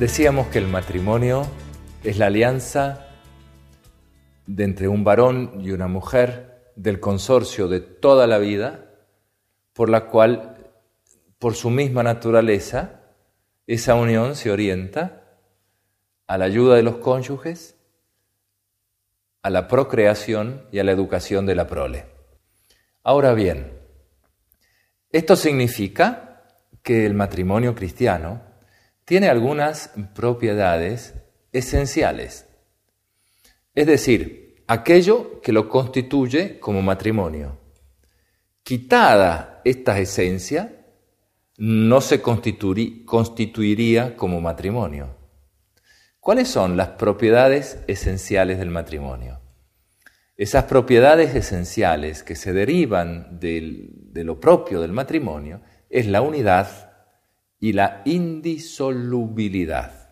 Decíamos que el matrimonio es la alianza de entre un varón y una mujer del consorcio de toda la vida, por la cual, por su misma naturaleza, esa unión se orienta a la ayuda de los cónyuges, a la procreación y a la educación de la prole. Ahora bien, esto significa que el matrimonio cristiano tiene algunas propiedades esenciales, es decir, aquello que lo constituye como matrimonio. Quitada esta esencia, no se constituiría como matrimonio. ¿Cuáles son las propiedades esenciales del matrimonio? Esas propiedades esenciales que se derivan de lo propio del matrimonio es la unidad y la indisolubilidad.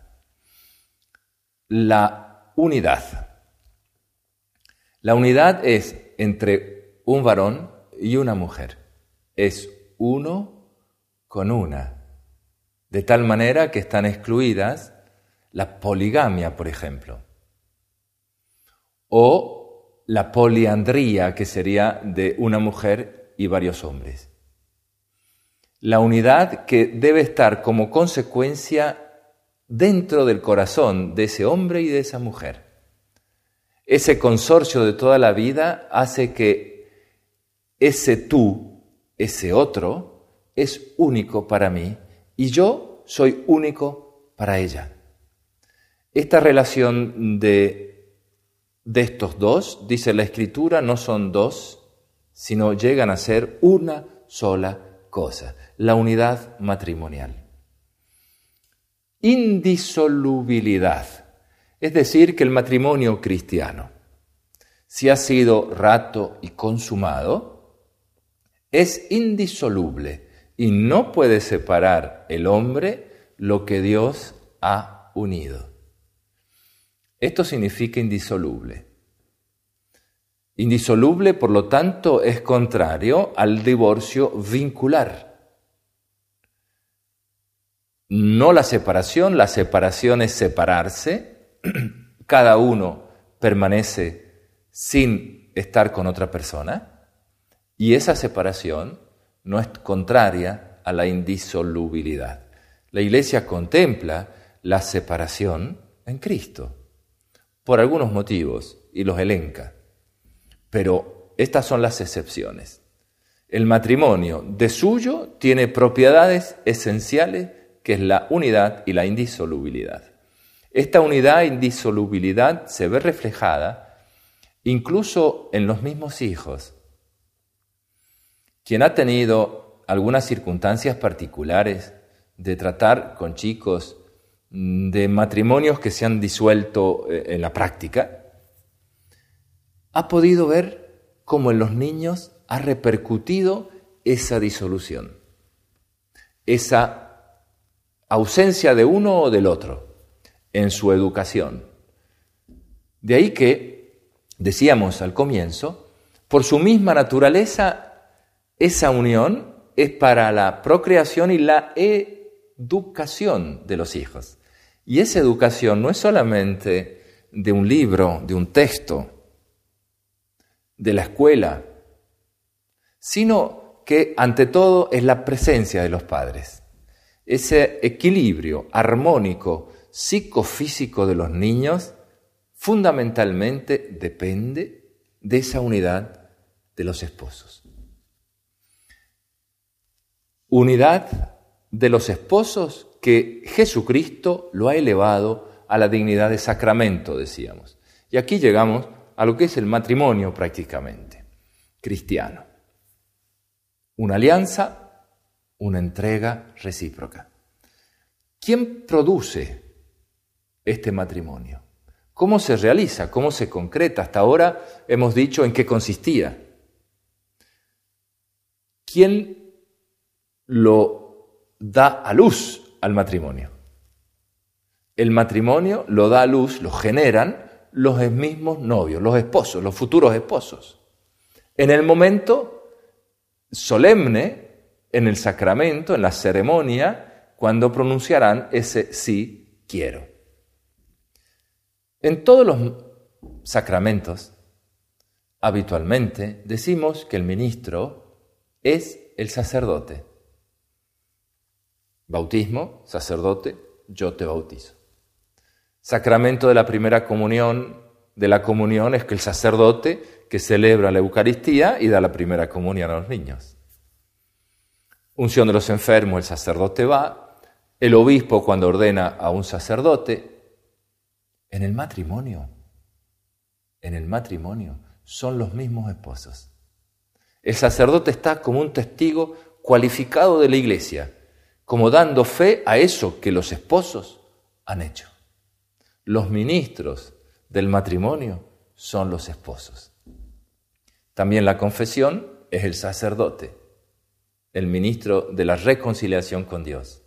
La unidad. La unidad es entre un varón y una mujer. Es uno con una. De tal manera que están excluidas la poligamia, por ejemplo. O la poliandría, que sería de una mujer y varios hombres. La unidad que debe estar como consecuencia dentro del corazón de ese hombre y de esa mujer. Ese consorcio de toda la vida hace que ese tú, ese otro, es único para mí y yo soy único para ella. Esta relación de estos dos, dice la Escritura, no son dos, sino llegan a ser una sola cosa, la unidad matrimonial. Indisolubilidad, es decir, que el matrimonio cristiano, si ha sido rato y consumado, es indisoluble y no puede separar el hombre lo que Dios ha unido. Esto significa indisoluble. Indisoluble, por lo tanto, es contrario al divorcio vincular. No la separación es separarse, cada uno permanece sin estar con otra persona, y esa separación no es contraria a la indisolubilidad. La Iglesia contempla la separación en Cristo, por algunos motivos, y los elenca. Pero estas son las excepciones. El matrimonio de suyo tiene propiedades esenciales, que es la unidad y la indisolubilidad. Esta unidad e indisolubilidad se ve reflejada incluso en los mismos hijos. Quien ha tenido algunas circunstancias particulares de tratar con chicos de matrimonios que se han disuelto en la práctica, ha podido ver cómo en los niños ha repercutido esa disolución, esa ausencia de uno o del otro en su educación. De ahí que, decíamos al comienzo, por su misma naturaleza, esa unión es para la procreación y la educación de los hijos. Y esa educación no es solamente de un libro, de un texto, de la escuela, sino que ante todo es la presencia de los padres. Ese equilibrio armónico psicofísico de los niños fundamentalmente depende de esa unidad de los esposos. Unidad de los esposos que Jesucristo lo ha elevado a la dignidad de sacramento, decíamos. Y aquí llegamos a lo que es el matrimonio prácticamente cristiano. Una alianza, una entrega recíproca. ¿Quién produce este matrimonio? ¿Cómo se realiza? ¿Cómo se concreta? Hasta ahora hemos dicho en qué consistía. ¿Quién lo da a luz al matrimonio? El matrimonio lo da a luz, lo generan los mismos novios, los esposos, los futuros esposos. En el momento solemne, en el sacramento, en la ceremonia, cuando pronunciarán ese sí quiero. En todos los sacramentos, habitualmente decimos que el ministro es el sacerdote. Bautismo, sacerdote, yo te bautizo. Sacramento de la primera comunión, de la comunión, es que el sacerdote que celebra la Eucaristía y da la primera comunión a los niños. Unción de los enfermos, el sacerdote va. El obispo cuando ordena a un sacerdote. En el matrimonio son los mismos esposos. El sacerdote está como un testigo cualificado de la Iglesia, como dando fe a eso que los esposos han hecho. Los ministros del matrimonio son los esposos. También la confesión es el sacerdote, el ministro de la reconciliación con Dios.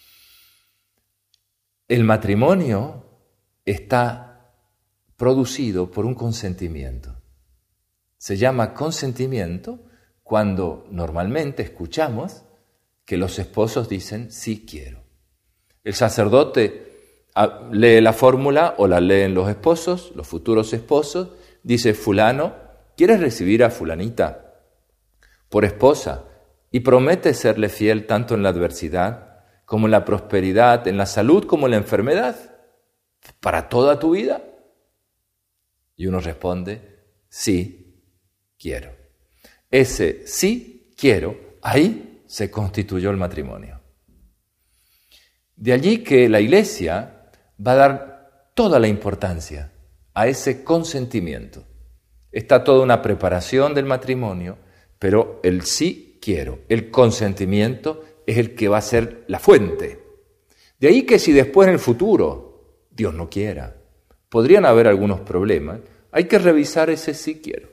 El matrimonio está producido por un consentimiento. Se llama consentimiento cuando normalmente escuchamos que los esposos dicen sí quiero. El sacerdote lee la fórmula o la leen los esposos, los futuros esposos, dice fulano, ¿quieres recibir a fulanita por esposa? Y promete serle fiel tanto en la adversidad como en la prosperidad, en la salud como en la enfermedad, para toda tu vida. Y uno responde, sí, quiero. Ese sí, quiero, ahí se constituyó el matrimonio. De allí que la Iglesia va a dar toda la importancia a ese consentimiento. Está toda una preparación del matrimonio, pero el sí quiero, el consentimiento es el que va a ser la fuente. De ahí que si después en el futuro, Dios no quiera, podrían haber algunos problemas, hay que revisar ese sí quiero.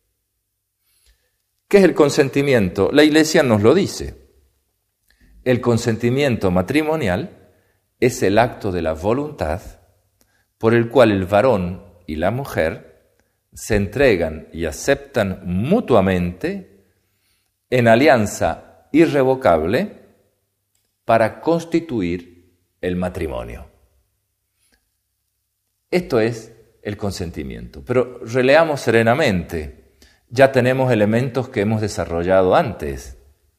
¿Qué es el consentimiento? La Iglesia nos lo dice. El consentimiento matrimonial es el acto de la voluntad por el cual el varón y la mujer se entregan y aceptan mutuamente en alianza irrevocable para constituir el matrimonio. Esto es el consentimiento. Pero releamos serenamente. Ya tenemos elementos que hemos desarrollado antes.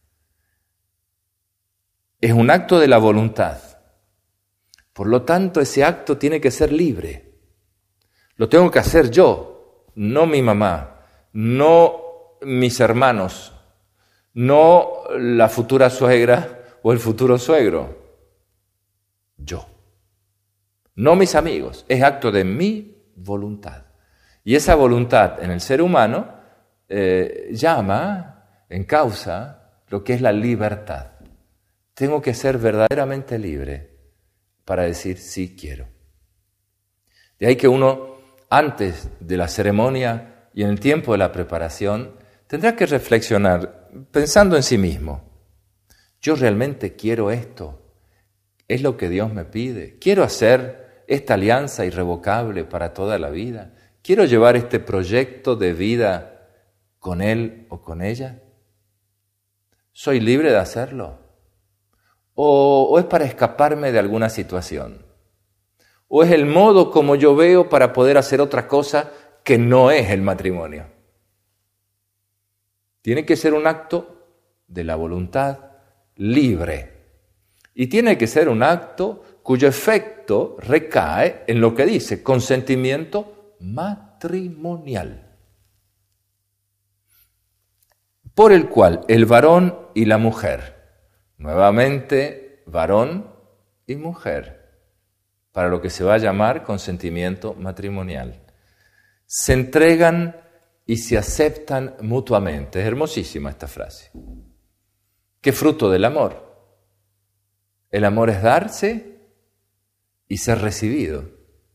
Es un acto de la voluntad. Por lo tanto, ese acto tiene que ser libre. Lo tengo que hacer yo, no mi mamá, no mis hermanos, no la futura suegra o el futuro suegro. Yo. No mis amigos. Es acto de mi voluntad. Y esa voluntad en el ser humano llama en causa lo que es la libertad. Tengo que ser verdaderamente libre para decir sí quiero. De ahí que uno, antes de la ceremonia y en el tiempo de la preparación, tendrá que reflexionar pensando en sí mismo. ¿Yo realmente quiero esto? ¿Es lo que Dios me pide? ¿Quiero hacer esta alianza irrevocable para toda la vida? ¿Quiero llevar este proyecto de vida con él o con ella? ¿Soy libre de hacerlo? ¿O es para escaparme de alguna situación? ¿O es el modo como yo veo para poder hacer otra cosa que no es el matrimonio? Tiene que ser un acto de la voluntad libre. Y tiene que ser un acto cuyo efecto recae en lo que dice consentimiento matrimonial, por el cual el varón y la mujer, nuevamente varón y mujer, para lo que se va a llamar consentimiento matrimonial, se entregan y se aceptan mutuamente. Es hermosísima esta frase. ¿Qué fruto del amor? El amor es darse y ser recibido.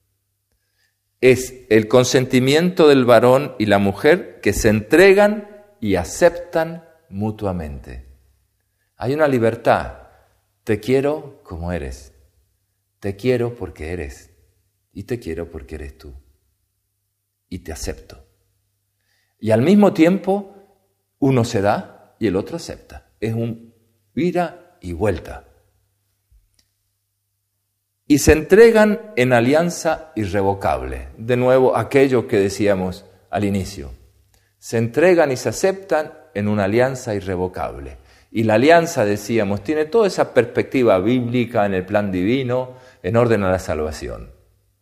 Es el consentimiento del varón y la mujer que se entregan y aceptan mutuamente. Hay una libertad. Te quiero como eres. Te quiero porque eres. Y te quiero porque eres tú. Y te acepto. Y al mismo tiempo, uno se da y el otro acepta. Es un ida y vuelta. y se entregan en alianza irrevocable. De nuevo, aquello que decíamos al inicio. Se entregan y se aceptan en una alianza irrevocable. Y la alianza, decíamos, tiene toda esa perspectiva bíblica en el plan divino, en orden a la salvación.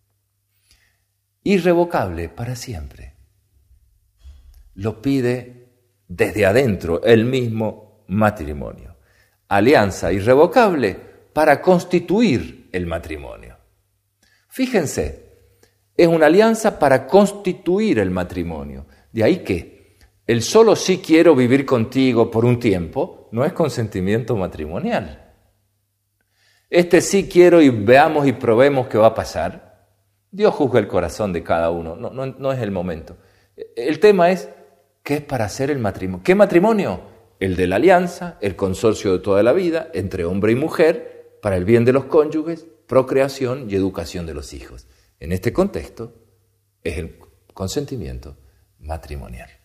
Irrevocable para siempre. Lo pide desde adentro el mismo matrimonio. Alianza irrevocable para constituir el matrimonio. Fíjense, es una alianza para constituir el matrimonio. De ahí que el solo sí quiero vivir contigo por un tiempo no es consentimiento matrimonial. Este sí quiero y veamos y probemos qué va a pasar. Dios juzga el corazón de cada uno, no es el momento. El tema es, ¿qué es para hacer el matrimonio? ¿Qué matrimonio? El de la alianza, el consorcio de toda la vida, entre hombre y mujer, para el bien de los cónyuges, procreación y educación de los hijos. En este contexto es el consentimiento matrimonial.